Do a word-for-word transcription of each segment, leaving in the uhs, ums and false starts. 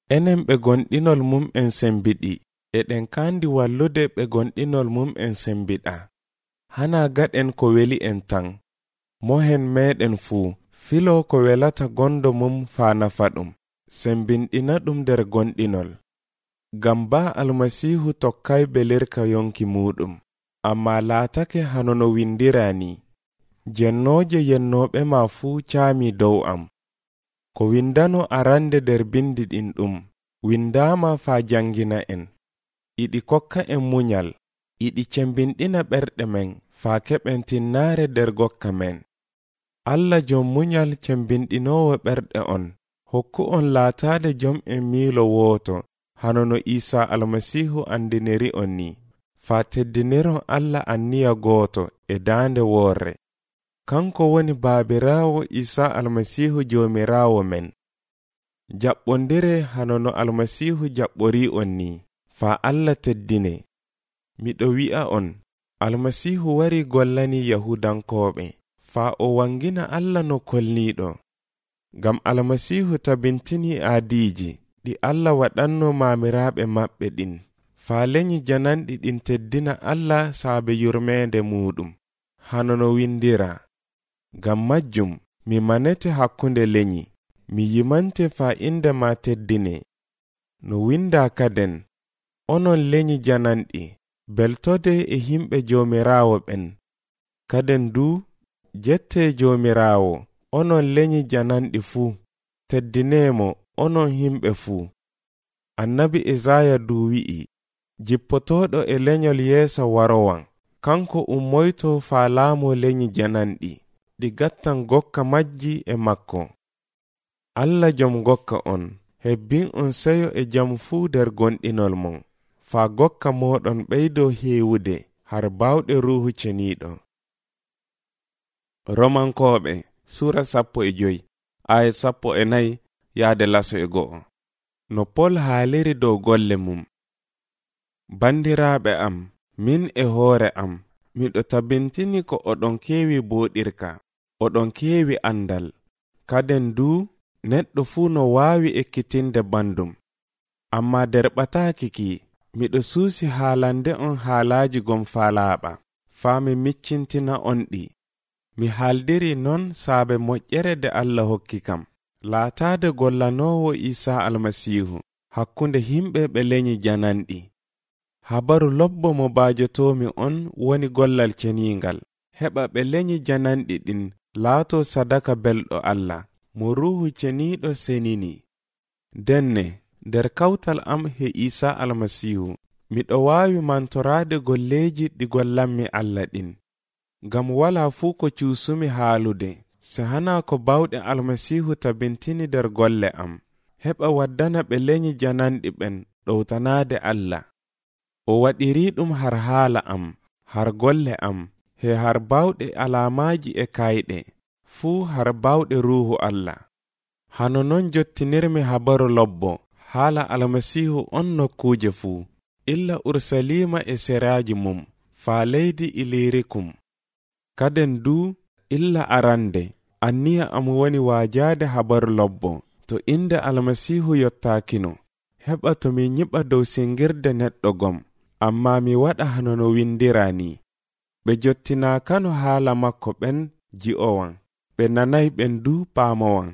enen ɓe gonɗinol mum en sembiɗi, eɗen kandi wallude ɓe gonɗinol mum en sembiɗa. Hana gaɗen ko weli en tan, mohen meɗen fuu, filo ko welata gondo mum faa nafa ɗum, sembinɗina ɗum der gonɗinol. Gam ba almasihu tokkay belirka yonki muɗum, amma laatake hanono windirani, jennoje yennoɓe ma fuu caami dow am. Ko windano arande der bindi ɗin ɗum, windama faa jangina en. Iɗi kokka en munyal, iɗi cembinɗina ɓerɗe men faa keɓen tinnare der gokka men. Allah jom munyal cembinɗinowo ɓerɗe on, hokku on laatade jom en miilo woto, hanono Isa almasihu andiniri on ni, faa teddiniron Allah anniya gooto e daande worre. Kanko woni baabirawo Isa almasihu jomirawo men. Jaɓɓondire hanono almasihu jaɓɓori on ni, faa Allah teddine. Miɗo wi'a on, almasihu wari gollani Yahudankoɓe, faa o wangina Allah no kolniɗo. Gam almasihu tabintini aadiji ɗi Allah waɗanno mamiraɓe maɓɓe ɗin, faa lenyi jananɗi ɗin teddina Allah saabe yurmede muɗum, hanono windira. Gam majjum mi manete hakkunde lenyi, mi yimante faa inde ma teddine. No winda kaden, onon lenyi jananɗi, beltode e himɓe jomirawo ɓen. Kaden du, jette jomirawo, onon lenyi jananɗi fuu, teddinemo onon himɓe fuu. Annabi Isaya du wi'i, jippotoɗo e lenyol yeesa warowan, kanko ummoyto faa laamo lenyi jananɗi, ɗi gattan gokka majji e makko. Allah jom gokka on, hebbin on seyo e jam fuu der gonɗinol mon, faa gokka moɗon ɓeydo heewude har bawɗe ruhu ceniɗo. Romankoɓe sura sappo e joyi aya sappo e nayi yaade laso e go'o. No Pol haaliri dow golle mum. Bandiraɓe am, min e hoore am, miɗo tabintini ko oɗon keewi boɗirka, oɗon keewi andal. Kaden du, neɗɗo fuu no waawi ekkitinde bandum. Amma der ɓataaki ki, miɗo suusi haalande on haalaaji gom faalaaɓa, faa mi miccintina on ɗi. Mi haaldiri non saabe moƴƴere de Allah hokki kam, laataade gollanowo Isa almasihu, hakkunde himɓe ɓe lenyi jananɗi. Habaru lobbo mo baajotomi on woni gollal ceningal, heɓa ɓe lenyi jananɗi ɗin laato sadaka belɗo Allah, mo ruhu ceniɗo senini. Denne, der kawtal am he Isa almasihu, miɗo waawi mantoraade golleji ɗi gollanmi Allah ɗin. Gam wala fuu ko cuusumi haalude, se hana ko bawɗe almasihu tabintini der golle am, heɓa waddana ɓe lenyi jananɗi ɓen ɗowtanaade Allah. O waɗiri ɗum har haala am, har golle am, he har bawɗe alamaji e kayɗe, fuu har bawɗe ruhu Allah. Hano non jottinirmi habaru lobbo, haala almasihu on nokkuje fuu, illa Ursalima e seraji mum, faa leydi Ilirikum. Kaden du, illa arande, anniya am woni waajade habaru lobbo, to inde almasihu yottakino, heɓa to mi nyiɓa dow singirde neɗɗo gom, amma mi waɗa hano no windirani. Ɓe jottinakano haala makko ɓen ji'owan, ɓe nanay ɓen du paamowan.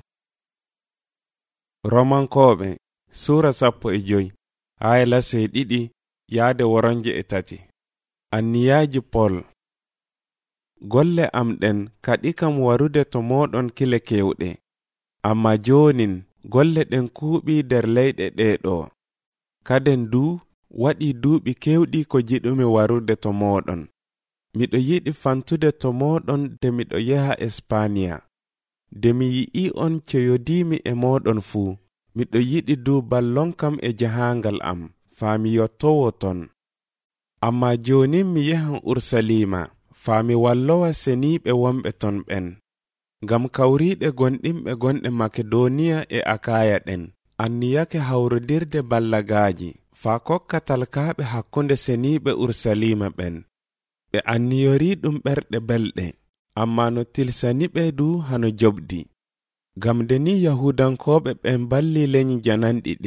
Romankoɓe sura sappo e joyi aya laso e ɗiɗi yaade woronje e tati. Anniyaji Pol. Golle am ɗen kaɗi kam warude to moɗon kile kewɗe, amma jonin golle ɗen kuuɓi der leyɗe ɗeɗo. Kaden du waɗi duuɓi kewɗi ko jiɗumi warude to moɗon. Miɗo yiɗi fantude to moɗon de miɗo yaha Espaniya. De mi yi'i on ceyodimi e moɗon fuu, miɗo yiɗi du ballonkam e jahangal am, faa mi yottowo ton. Amma jonin mi yahan Ursalima, faa mi wallowa seniɓe wonɓe ton ɓen. Gam kawriɗe gonɗinɓe gonɗe Makedoniya e Akaya ɗen, anniyake hawrodirde ballagaji, faa kokka talkaɓe hakkunde seniɓe Ursalima ɓen. Ɓe anniyori ɗum ɓerɗe belɗe, amma no tilsaniɓe du hano jobdi. Gam de ni Yahudankoɓe ɓen balli lenyi jananɗi ɗin,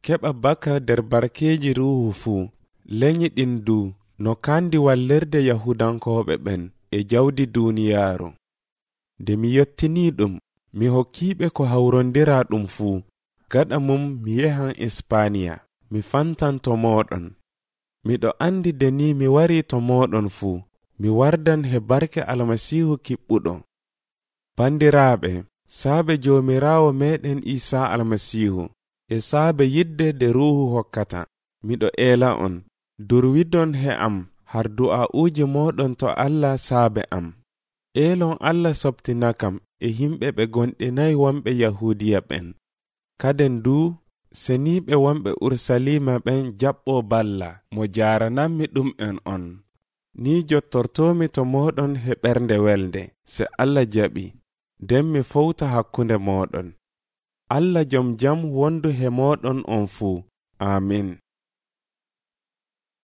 keɓa baka nder barkeeji ruhu fuu, lenyi ɗin du no kandi wallirde Yahudankoɓe ɓen e jawdi duniyaaru. Nde mi yottini ɗum, mi hokkiɓe ko hawrondira ɗum fuu. Gaɗa mum mi yehan Ispaniya, mi fantan to moɗon. Miɗo andi de ni mi wari to moɗon fuu, mi wardan he barke Almasihu kiɓɓuɗo. Bandiraɓe, saabe Joomiraawo meɗen Isa Almasihu e saabe yidde de ruhu hokkata, miɗo ela on, durwidon he am har du'a'uji moɗon to Allah saabe am. Elon Allah sobtinakam e himɓe ɓe gonɗinayi wonɓe Yahudiya ɓen. Kaden du seniɓe wonɓe Ursalima ɓen jaɓɓo balla mo jaranammi ɗum en on. Ni jottortomi to moɗon he ɓernde welde, se Allah jaɓi, nden mi fowta hakkunde moɗon. Allah jom jam wondu he moɗon on fuu. Amin.